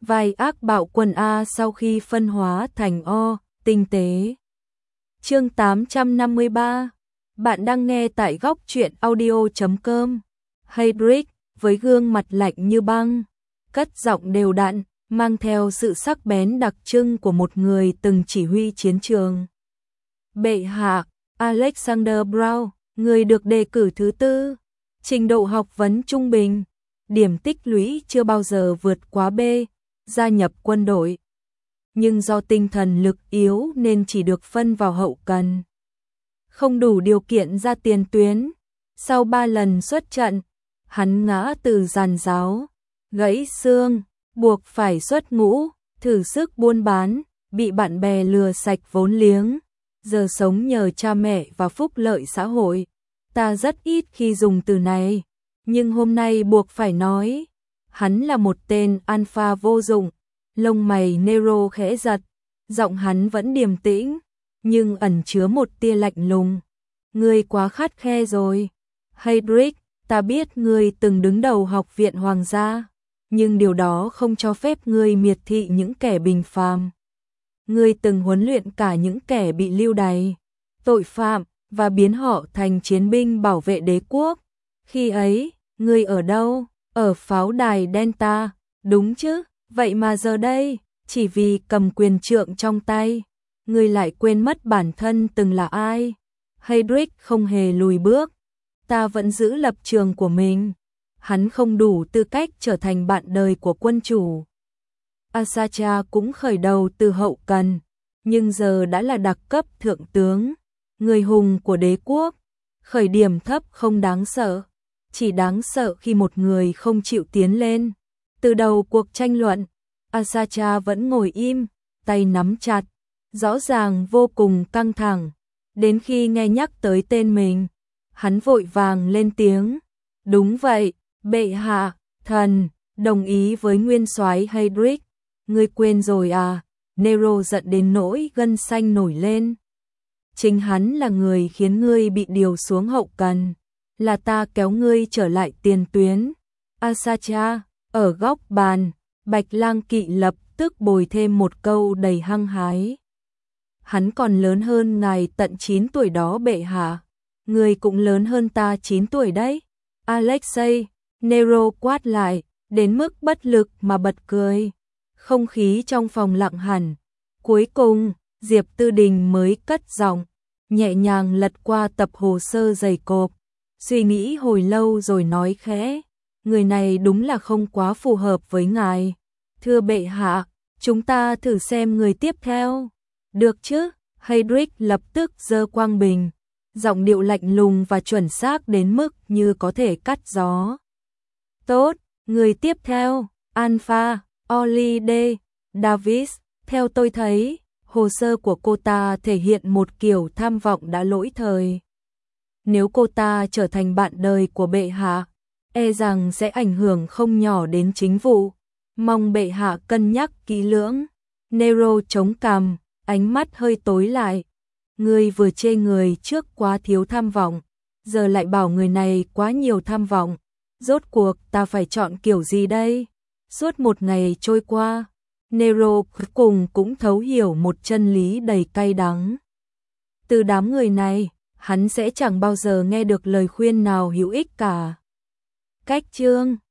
vai ác bạo quân A sau khi phân hóa thành O, tinh tế. Chương 853. Bạn đang nghe tại góc truyện audio.com. Heydrich, với gương mặt lạnh như băng, cất giọng đều đặn, mang theo sự sắc bén đặc trưng của một người từng chỉ huy chiến trường. Bệ hạ, Alexander Brown, người được đề cử thứ 4, trình độ học vấn trung bình, điểm tích lũy chưa bao giờ vượt quá B, gia nhập quân đội. Nhưng do tinh thần lực yếu nên chỉ được phân vào hậu cần. Không đủ điều kiện ra tiền tuyến. Sau 3 lần xuất trận, hắn ngã từ giàn giáo, gãy xương, buộc phải xuất ngũ, thử sức buôn bán, bị bạn bè lừa sạch vốn liếng, giờ sống nhờ cha mẹ và phúc lợi xã hội. Ta rất ít khi dùng từ này, nhưng hôm nay buộc phải nói, hắn là một tên alpha vô dụng. Lông mày Nero khẽ giật, giọng hắn vẫn điềm tĩnh, nhưng ẩn chứa một tia lạnh lùng. Ngươi quá khắt khe rồi. Heydrich, ta biết ngươi từng đứng đầu học viện hoàng gia, nhưng điều đó không cho phép ngươi miệt thị những kẻ bình phàm. Ngươi từng huấn luyện cả những kẻ bị lưu đày, tội phạm, và biến họ thành chiến binh bảo vệ đế quốc. Khi ấy, ngươi ở đâu? Ở pháo đài Delta, đúng chứ? Vậy mà giờ đây, chỉ vì cầm quyền trượng trong tay, ngươi lại quên mất bản thân từng là ai. Heydrich không hề lùi bước. Ta vẫn giữ lập trường của mình. Hắn không đủ tư cách trở thành bạn đời của quân chủ. Asacha cũng khởi đầu từ hậu cần, nhưng giờ đã là đặc cấp thượng tướng, người hùng của đế quốc. Khởi điểm thấp không đáng sợ, chỉ đáng sợ khi một người không chịu tiến lên. Từ đầu cuộc tranh luận, Asacha vẫn ngồi im, tay nắm chặt, rõ ràng vô cùng căng thẳng. Đến khi nghe nhắc tới tên mình, hắn vội vàng lên tiếng. Đúng vậy, bệ hạ, thần, đồng ý với nguyên soái Heydrich. Ngươi quên rồi à? Nero giận đến nỗi gân xanh nổi lên. Chính hắn là người khiến ngươi bị điều xuống hậu cần, là ta kéo ngươi trở lại tiền tuyến. Asacha, ở góc bàn, Bạch Lang Kỵ lập tức bồi thêm một câu đầy hăng hái. Hắn còn lớn hơn ngài tận 9 tuổi đó bệ hạ. Người cũng lớn hơn ta 9 tuổi đấy. Alexei, Nero quát lại, đến mức bất lực mà bật cười. Không khí trong phòng lặng hẳn. Cuối cùng, Diệp Tư Đình mới cất giọng, nhẹ nhàng lật qua tập hồ sơ dày cộp, suy nghĩ hồi lâu rồi nói khẽ. Người này đúng là không quá phù hợp với ngài. Thưa bệ hạ, chúng ta thử xem người tiếp theo. Được chứ? Heydrich lập tức giơ quang bình, giọng điệu lạnh lùng và chuẩn xác đến mức như có thể cắt gió. Tốt, người tiếp theo, Alpha, Ollie Davis. Theo tôi thấy, hồ sơ của cô ta thể hiện một kiểu tham vọng đã lỗi thời. Nếu cô ta trở thành bạn đời của bệ hạ, e rằng sẽ ảnh hưởng không nhỏ đến chính vụ. Mong bệ hạ cân nhắc kỹ lưỡng. Nero chống cằm, ánh mắt hơi tối lại. Ngươi vừa chê người trước quá thiếu tham vọng, giờ lại bảo người này quá nhiều tham vọng. Rốt cuộc ta phải chọn kiểu gì đây? Suốt một ngày trôi qua, Nero cuối cùng cũng thấu hiểu một chân lý đầy cay đắng. Từ đám người này, hắn sẽ chẳng bao giờ nghe được lời khuyên nào hữu ích cả. Cách chương